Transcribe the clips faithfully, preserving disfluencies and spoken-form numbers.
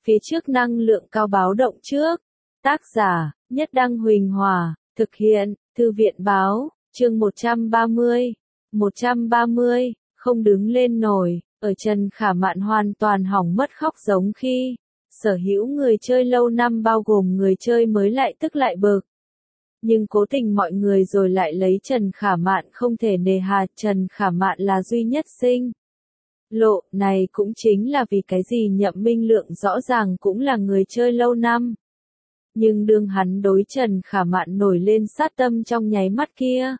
Phía trước năng lượng cao báo động trước. Tác giả, Nhất Đăng Huỳnh Hòa, thực hiện, Thư viện Báo, chương một trăm ba mươi. một trăm ba mươi, không đứng lên nổi, ở Trần Khả Mạn hoàn toàn hỏng mất khóc giống khi sở hữu người chơi lâu năm bao gồm người chơi mới lại tức lại bực. Nhưng cố tình mọi người rồi lại lấy Trần Khả Mạn không thể nề hà, Trần Khả Mạn là duy nhất sinh lộ, này cũng chính là vì cái gì Nhậm Minh Lượng rõ ràng cũng là người chơi lâu năm. Nhưng đương hắn đối Trần Khả Mạn nổi lên sát tâm trong nháy mắt kia,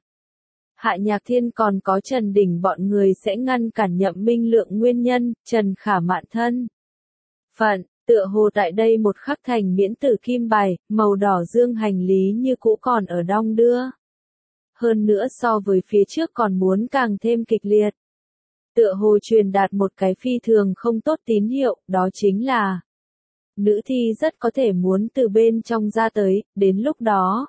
Hạ Nhạc Thiên còn có Trần Đình bọn người sẽ ngăn cản Nhậm Minh Lượng nguyên nhân, Trần Khả Mạn thân phận, tựa hồ tại đây một khắc thành miễn tử kim bài, màu đỏ dương hành lý như cũ còn ở đong đưa. Hơn nữa so với phía trước còn muốn càng thêm kịch liệt. Tựa hồ truyền đạt một cái phi thường không tốt tín hiệu, đó chính là nữ thi rất có thể muốn từ bên trong ra tới, đến lúc đó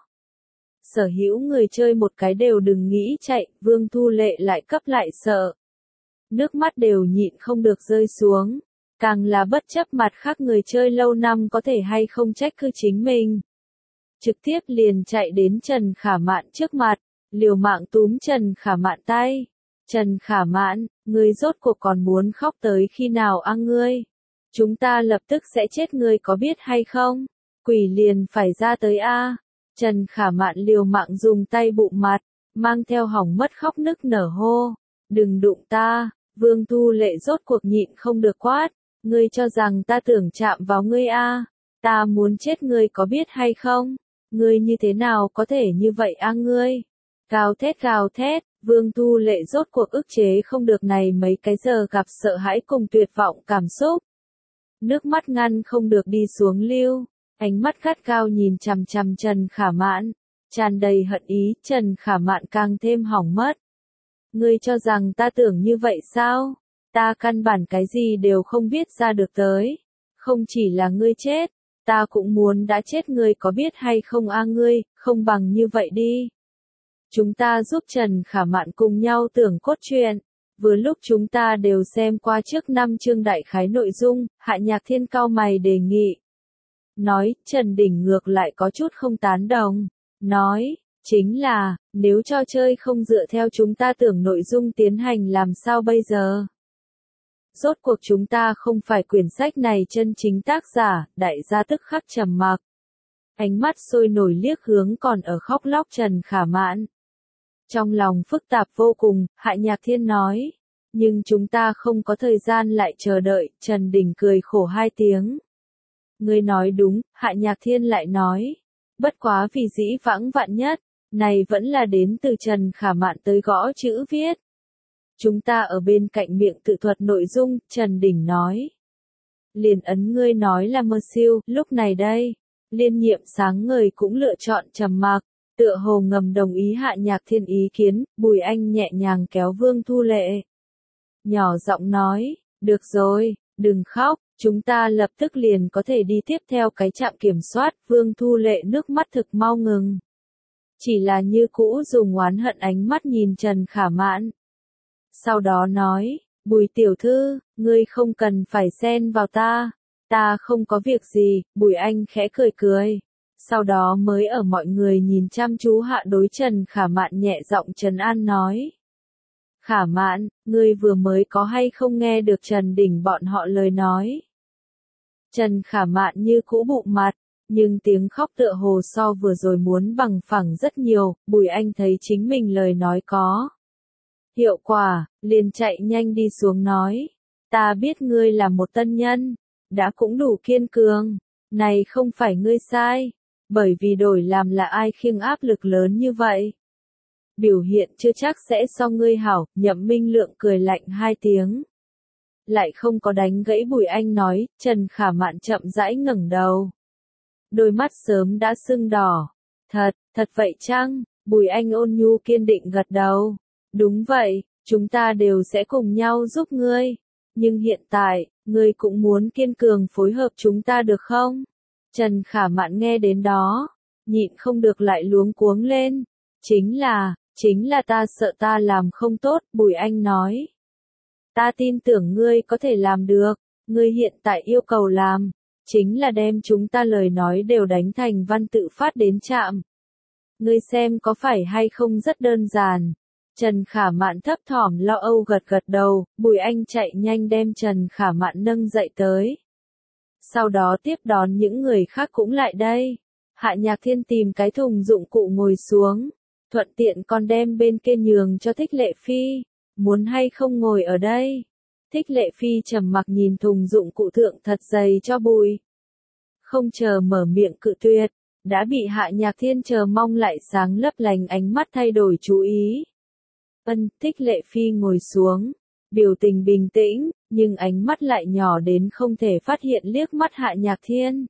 sở hữu người chơi một cái đều đừng nghĩ chạy, Vương Thu Lệ lại cấp lại sợ. Nước mắt đều nhịn không được rơi xuống, càng là bất chấp mặt khác người chơi lâu năm có thể hay không trách cứ chính mình. Trực tiếp liền chạy đến Trần Khả Mạn trước mặt, liều mạng túm Trần Khả Mạn tay. Trần Khả Mạn, ngươi rốt cuộc còn muốn khóc tới khi nào a ngươi? Chúng ta lập tức sẽ chết ngươi có biết hay không? Quỷ liền phải ra tới a. Trần Khả Mạn liều mạng dùng tay bụng mặt, mang theo hỏng mất khóc nức nở hô. Đừng đụng ta, Vương Thu Lệ rốt cuộc nhịn không được quát. Ngươi cho rằng ta tưởng chạm vào ngươi a? Ta muốn chết ngươi có biết hay không? Ngươi như thế nào có thể như vậy a ngươi? Gào thét gào thét, Vương Thu Lệ rốt cuộc ức chế không được này mấy cái giờ gặp sợ hãi cùng tuyệt vọng cảm xúc. Nước mắt ngăn không được đi xuống lưu, ánh mắt gắt gao nhìn chằm chằm Trần Khả Mạn, tràn đầy hận ý, Trần Khả Mạn càng thêm hỏng mất. Ngươi cho rằng ta tưởng như vậy sao? Ta căn bản cái gì đều không biết ra được tới. Không chỉ là ngươi chết, ta cũng muốn đã chết ngươi có biết hay không a ngươi, không bằng như vậy đi. Chúng ta giúp Trần Khả Mạn cùng nhau tưởng cốt truyện. Vừa lúc chúng ta đều xem qua trước năm chương đại khái nội dung, Hạ Nhạc Thiên cao mày đề nghị. Nói, Trần Đình ngược lại có chút không tán đồng. Nói, chính là, nếu trò chơi không dựa theo chúng ta tưởng nội dung tiến hành làm sao bây giờ? Rốt cuộc chúng ta không phải quyển sách này chân chính tác giả, đại gia tức khắc trầm mặc. Ánh mắt sôi nổi liếc hướng còn ở khóc lóc Trần Khả Mạn. Trong lòng phức tạp vô cùng, Hạ Nhạc Thiên nói. Nhưng chúng ta không có thời gian lại chờ đợi, Trần Đình cười khổ hai tiếng. Ngươi nói đúng, Hạ Nhạc Thiên lại nói. Bất quá vì dĩ vãng vạn nhất, này vẫn là đến từ Trần Khả Mạn tới gõ chữ viết. Chúng ta ở bên cạnh miệng tự thuật nội dung, Trần Đình nói. Liền ấn ngươi nói là mơ siêu, lúc này đây, liên nhiệm sáng ngời cũng lựa chọn trầm mặc. Tựa hồ ngầm đồng ý Hạ Nhạc Thiên ý kiến, Bùi Anh nhẹ nhàng kéo Vương Thu Lệ. Nhỏ giọng nói, được rồi, đừng khóc, chúng ta lập tức liền có thể đi tiếp theo cái trạm kiểm soát, Vương Thu Lệ nước mắt thực mau ngừng. Chỉ là như cũ dùng oán hận ánh mắt nhìn Trần Khả Mạn. Sau đó nói, Bùi tiểu thư, ngươi không cần phải xen vào ta, ta không có việc gì, Bùi Anh khẽ cười cười. Sau đó mới ở mọi người nhìn chăm chú hạ đối Trần Khả Mạn nhẹ giọng trấn an nói. Khả Mạn, ngươi vừa mới có hay không nghe được Trần Đình bọn họ lời nói? Trần Khả Mạn như cũ bụng mặt, nhưng tiếng khóc tựa hồ so vừa rồi muốn bằng phẳng rất nhiều, Bùi Anh thấy chính mình lời nói có hiệu quả, liền chạy nhanh đi xuống nói. Ta biết ngươi là một tân nhân, đã cũng đủ kiên cường, này không phải ngươi sai. Bởi vì đổi làm là ai khiêng áp lực lớn như vậy. Biểu hiện chưa chắc sẽ so ngươi hảo, Nhậm Minh Lượng cười lạnh hai tiếng. Lại không có đánh gãy Bùi Anh nói, Trần Khả Mạn chậm rãi ngẩng đầu. Đôi mắt sớm đã sưng đỏ. Thật, thật vậy chăng? Bùi Anh ôn nhu kiên định gật đầu. Đúng vậy, chúng ta đều sẽ cùng nhau giúp ngươi. Nhưng hiện tại, ngươi cũng muốn kiên cường phối hợp chúng ta được không? Trần Khả Mạn nghe đến đó, nhịn không được lại luống cuống lên. Chính là, chính là ta sợ ta làm không tốt, Bùi Anh nói. Ta tin tưởng ngươi có thể làm được, ngươi hiện tại yêu cầu làm, chính là đem chúng ta lời nói đều đánh thành văn tự phát đến trạm. Ngươi xem có phải hay không rất đơn giản. Trần Khả Mạn thấp thỏm lo âu gật gật đầu, Bùi Anh chạy nhanh đem Trần Khả Mạn nâng dậy tới. Sau đó tiếp đón những người khác cũng lại đây. Hạ Nhạc Thiên tìm cái thùng dụng cụ ngồi xuống, thuận tiện còn đem bên kia nhường cho Thích Lệ Phi, muốn hay không ngồi ở đây. Thích Lệ Phi trầm mặc nhìn thùng dụng cụ thượng thật dày cho bụi. Không chờ mở miệng cự tuyệt, đã bị Hạ Nhạc Thiên chờ mong lại sáng lấp lánh ánh mắt thay đổi chú ý. Ân, Thích Lệ Phi ngồi xuống, biểu tình bình tĩnh, nhưng ánh mắt lại nhỏ đến không thể phát hiện liếc mắt Hạ Nhạc Thiên.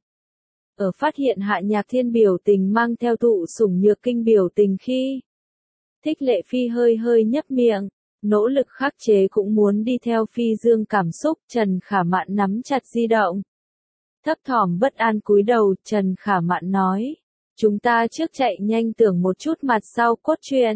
Ở phát hiện Hạ Nhạc Thiên biểu tình mang theo thụ sủng nhược kinh biểu tình khi Thích Lệ Phi hơi hơi nhấp miệng, nỗ lực khắc chế cũng muốn đi theo phi dương cảm xúc. Trần Khả Mạn nắm chặt di động, thấp thỏm bất an cúi đầu. Trần Khả Mạn nói, chúng ta trước chạy nhanh tưởng một chút mặt sau cốt truyện.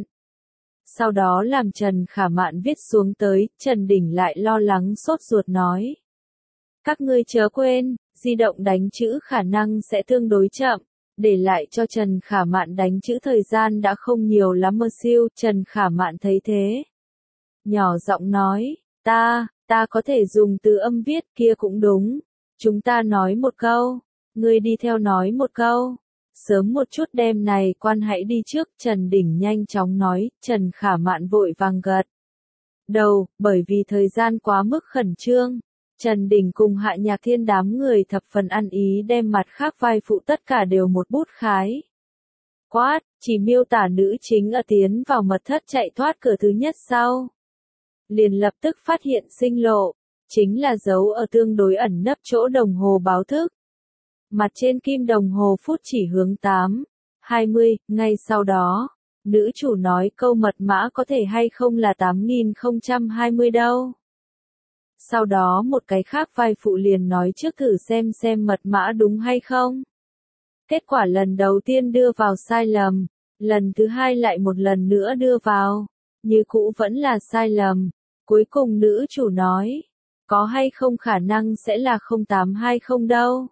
Sau đó làm Trần Khả Mạn viết xuống tới. Trần Đình lại lo lắng sốt ruột nói, các ngươi chớ quên, di động đánh chữ khả năng sẽ tương đối chậm, để lại cho Trần Khả Mạn đánh chữ thời gian đã không nhiều lắm mơ siêu. Trần Khả Mạn thấy thế, nhỏ giọng nói, ta, ta có thể dùng từ âm viết kia cũng đúng. Chúng ta nói một câu, ngươi đi theo nói một câu. Sớm một chút đêm này quan hãy đi trước. Trần Đình nhanh chóng nói. Trần Khả Mạn vội vàng gật đầu, bởi vì thời gian quá mức khẩn trương. Trần Đình cùng Hạ Nhạc Thiên đám người thập phần ăn ý đem mặt khác vai phụ tất cả đều một bút khái. Quát, chỉ miêu tả nữ chính ở tiến vào mật thất chạy thoát cửa thứ nhất sau. Liền lập tức phát hiện sinh lộ, chính là dấu ở tương đối ẩn nấp chỗ đồng hồ báo thức. Mặt trên kim đồng hồ phút chỉ hướng tám, hai mươi, ngay sau đó, nữ chủ nói câu mật mã có thể hay không là tám nghìn không trăm hai mươi đâu. Sau đó một cái khác vai phụ liền nói trước thử xem xem mật mã đúng hay không. Kết quả lần đầu tiên đưa vào sai lầm, lần thứ hai lại một lần nữa đưa vào, như cũ vẫn là sai lầm. Cuối cùng nữ chủ nói, có hay không khả năng sẽ là không tám hai không đâu.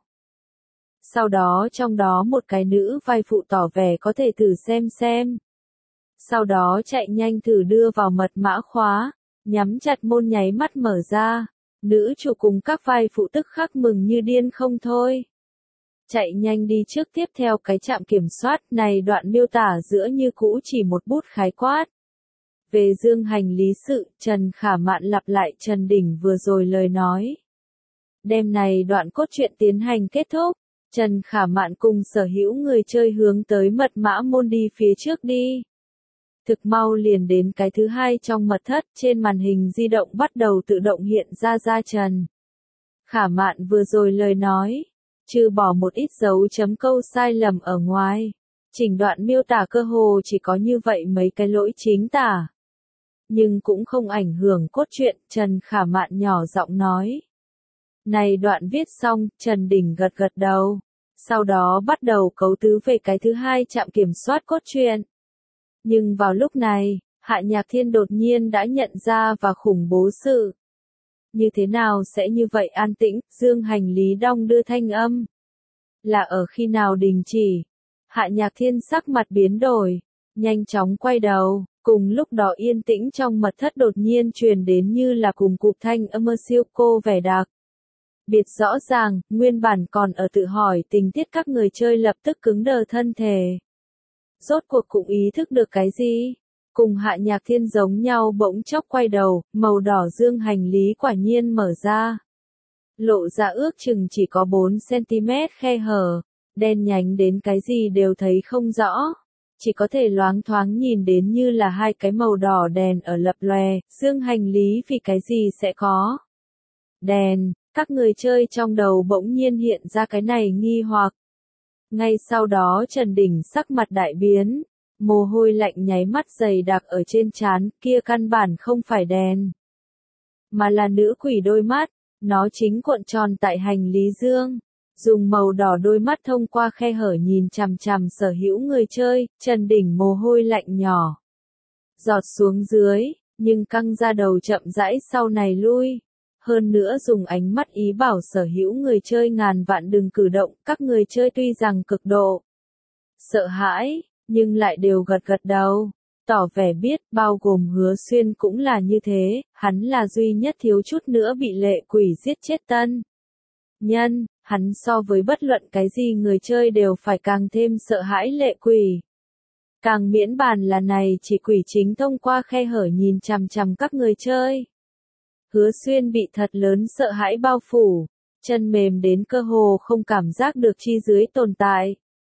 Sau đó trong đó một cái nữ vai phụ tỏ vẻ có thể thử xem xem. Sau đó chạy nhanh thử đưa vào mật mã khóa, nhắm chặt môn nháy mắt mở ra. Nữ chủ cùng các vai phụ tức khắc mừng như điên không thôi. Chạy nhanh đi trước tiếp theo cái trạm kiểm soát này. Đoạn miêu tả giữa như cũ chỉ một bút khái quát. Về dương hành lý sự, Trần Khả Mạn lặp lại Trần Đình vừa rồi lời nói. Đêm này đoạn cốt truyện tiến hành kết thúc. Trần Khả Mạn cùng sở hữu người chơi hướng tới mật mã môn đi phía trước đi. Thực mau liền đến cái thứ hai trong mật thất. Trên màn hình di động bắt đầu tự động hiện ra ra Trần Khả Mạn vừa rồi lời nói, trừ bỏ một ít dấu chấm câu sai lầm ở ngoài, chỉnh đoạn miêu tả cơ hồ chỉ có như vậy mấy cái lỗi chính tả. Nhưng cũng không ảnh hưởng cốt truyện. Trần Khả Mạn nhỏ giọng nói. Này đoạn viết xong, Trần Đình gật gật đầu. Sau đó bắt đầu cấu tứ về cái thứ hai trạm kiểm soát cốt truyện. Nhưng vào lúc này, Hạ Nhạc Thiên đột nhiên đã nhận ra và khủng bố sự. Như thế nào sẽ như vậy an tĩnh? Dương hành lý đong đưa thanh âm. Là ở khi nào đình chỉ? Hạ Nhạc Thiên sắc mặt biến đổi, nhanh chóng quay đầu. Cùng lúc đó yên tĩnh trong mật thất đột nhiên truyền đến như là cùng cụp thanh âm siêu cô vẻ đặc biệt rõ ràng. Nguyên bản còn ở tự hỏi tình tiết các người chơi lập tức cứng đờ thân thể. Rốt cuộc cũng ý thức được cái gì? Cùng Hạ Nhạc Thiên giống nhau bỗng chốc quay đầu, màu đỏ dương hành lý quả nhiên mở ra. Lộ ra ước chừng chỉ có bốn xăng-ti-mét khe hở, đen nhánh đến cái gì đều thấy không rõ. Chỉ có thể loáng thoáng nhìn đến như là hai cái màu đỏ đèn ở lập lòe. Dương hành lý vì cái gì sẽ có đèn? Các người chơi trong đầu bỗng nhiên hiện ra cái này nghi hoặc. Ngay sau đó Trần Đình sắc mặt đại biến, mồ hôi lạnh nháy mắt dày đặc ở trên trán. Kia căn bản không phải đèn, mà là nữ quỷ đôi mắt. Nó chính cuộn tròn tại hành lý dương, dùng màu đỏ đôi mắt thông qua khe hở nhìn chằm chằm sở hữu người chơi. Trần Đình mồ hôi lạnh nhỏ giọt xuống dưới, nhưng căng ra đầu chậm rãi sau này lui. hơn nữa dùng ánh mắt ý bảo sở hữu người chơi ngàn vạn đừng cử động, các người chơi tuy rằng cực độ sợ hãi, nhưng lại đều gật gật đầu, tỏ vẻ biết, bao gồm Hứa Xuyên cũng là như thế, hắn là duy nhất thiếu chút nữa bị lệ quỷ giết chết tân nhân, hắn so với bất luận cái gì người chơi đều phải càng thêm sợ hãi lệ quỷ. Càng miễn bàn là này chỉ quỷ chính thông qua khe hở nhìn chằm chằm các người chơi. Hứa Xuyên bị thật lớn sợ hãi bao phủ, chân mềm đến cơ hồ không cảm giác được chi dưới tồn tại.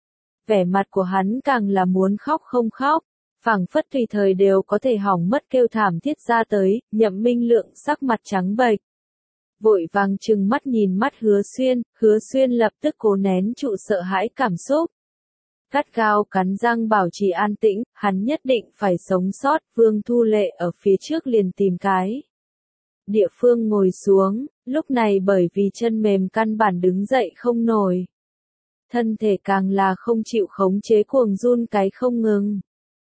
Vẻ mặt của hắn càng là muốn khóc không khóc, phảng phất tùy thời đều có thể hỏng mất kêu thảm thiết ra tới, Nhậm Minh Lượng sắc mặt trắng bệch. Vội vàng trừng mắt nhìn mắt Hứa Xuyên, Hứa Xuyên lập tức cố nén trụ sợ hãi cảm xúc. Gắt gao cắn răng bảo trì an tĩnh, hắn nhất định phải sống sót, Vương Thu Lệ ở phía trước liền tìm cái địa phương ngồi xuống, lúc này bởi vì chân mềm căn bản đứng dậy không nổi. Thân thể càng là không chịu khống chế cuồng run cái không ngừng.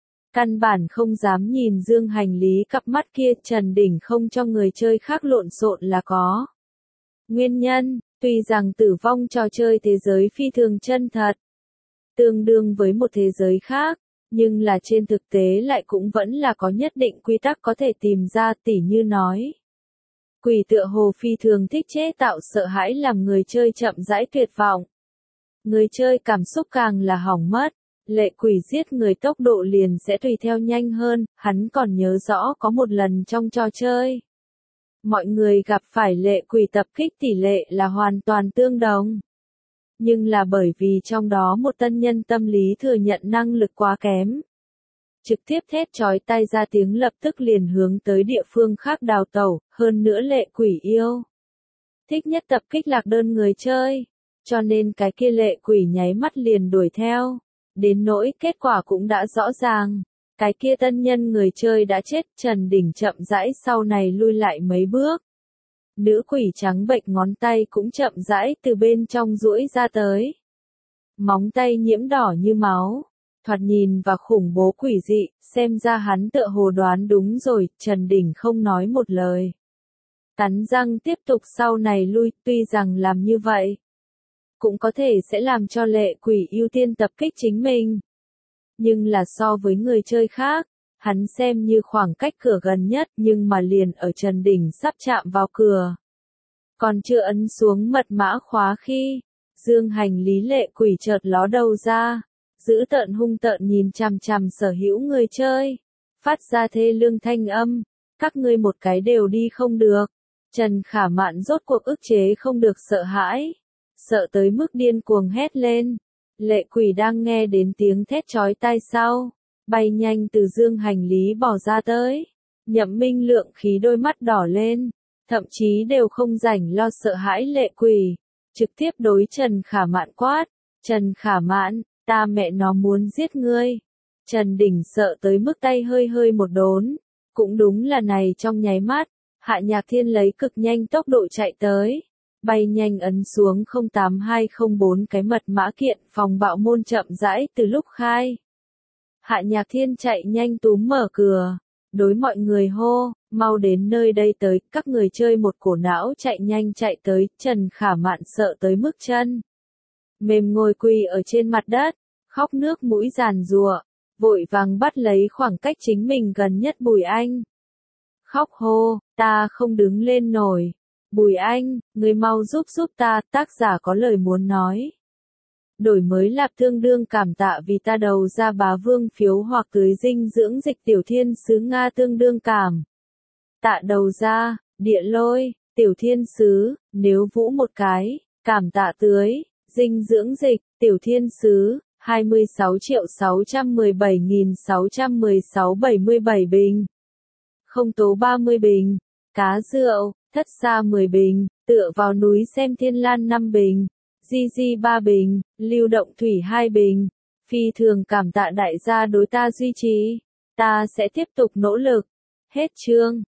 Căn bản không dám nhìn Dương Hành Lý cặp mắt kia, Trần Đỉnh không cho người chơi khác lộn xộn là có nguyên nhân, tuy rằng tử vong trò chơi thế giới phi thường chân thật, tương đương với một thế giới khác, nhưng là trên thực tế lại cũng vẫn là có nhất định quy tắc có thể tìm ra, tỉ như nói. Quỷ tựa hồ phi thường thích chế tạo sợ hãi làm người chơi chậm rãi tuyệt vọng. Người chơi cảm xúc càng là hỏng mất, lệ quỷ giết người tốc độ liền sẽ tùy theo nhanh hơn, hắn còn nhớ rõ có một lần trong trò chơi. Mọi người gặp phải lệ quỷ tập kích tỷ lệ là hoàn toàn tương đồng. Nhưng là bởi vì trong đó một tân nhân tâm lý thừa nhận năng lực quá kém. Trực tiếp thét chói tai ra tiếng lập tức liền hướng tới địa phương khác đào tẩu, hơn nữa lệ quỷ yêu. Thích nhất tập kích lạc đơn người chơi, cho nên cái kia lệ quỷ nháy mắt liền đuổi theo. Đến nỗi kết quả cũng đã rõ ràng, cái kia tân nhân người chơi đã chết, Trần Đỉnh chậm rãi sau này lui lại mấy bước. Nữ quỷ trắng bệch ngón tay cũng chậm rãi từ bên trong duỗi ra tới. Móng tay nhiễm đỏ như máu, thoạt nhìn và khủng bố quỷ dị, xem ra hắn tựa hồ đoán đúng rồi, Trần Đỉnh không nói một lời. Cắn răng tiếp tục sau này lui, tuy rằng làm như vậy cũng có thể sẽ làm cho lệ quỷ ưu tiên tập kích chính mình. Nhưng là so với người chơi khác, hắn xem như khoảng cách cửa gần nhất, nhưng mà liền ở Trần Đỉnh sắp chạm vào cửa. Còn chưa ấn xuống mật mã khóa khi, Dương Hành Lý lệ quỷ chợt ló đầu ra, giữ tợn hung tợn nhìn chằm chằm sở hữu người chơi, phát ra thê lương thanh âm, các ngươi một cái đều đi không được. Trần Khả Mạn rốt cuộc ức chế không được sợ hãi, sợ tới mức điên cuồng hét lên. Lệ quỷ đang nghe đến tiếng thét chói tai sau, bay nhanh từ Dương Hành Lý bỏ ra tới. Nhậm Minh Lượng khí đôi mắt đỏ lên, thậm chí đều không rảnh lo sợ hãi lệ quỷ, trực tiếp đối Trần Khả Mạn quát, Trần Khả Mạn, ta mẹ nó muốn giết ngươi. Trần Đỉnh sợ tới mức tay hơi hơi một đốn, cũng đúng là này trong nháy mắt, Hạ Nhạc Thiên lấy cực nhanh tốc độ chạy tới. Bay nhanh ấn xuống không tám hai không bốn cái mật mã kiện, phòng bạo môn chậm rãi từ lúc khai. Hạ Nhạc Thiên chạy nhanh túm mở cửa, đối mọi người hô, mau đến nơi đây tới, các người chơi một cổ não chạy nhanh chạy tới, Trần Khả Mạn sợ tới mức chân mềm ngồi quỳ ở trên mặt đất, khóc nước mũi giàn giụa, vội vàng bắt lấy khoảng cách chính mình gần nhất Bùi Anh. Khóc hô, ta không đứng lên nổi. Bùi Anh, người mau giúp giúp ta, tác giả có lời muốn nói. Đổi mới lạp tương đương cảm tạ vì ta đầu ra bá vương phiếu hoặc tưới dinh dưỡng dịch tiểu thiên sứ Nga tương đương cảm. Tạ đầu ra, địa lôi, tiểu thiên sứ, nếu vũ một cái, cảm tạ tưới, dinh dưỡng dịch, tiểu thiên sứ, hai mươi sáu triệu sáu trăm mười bảy nghìn sáu trăm mười sáu bảy mươi bảy bình. Không tố ba mươi bình, cá rượu. Thất xa mười bình, tựa vào núi xem thiên lan năm bình, di di ba bình, lưu động thủy hai bình. Phi thường cảm tạ đại gia đối ta duy trì, ta sẽ tiếp tục nỗ lực. Hết chương.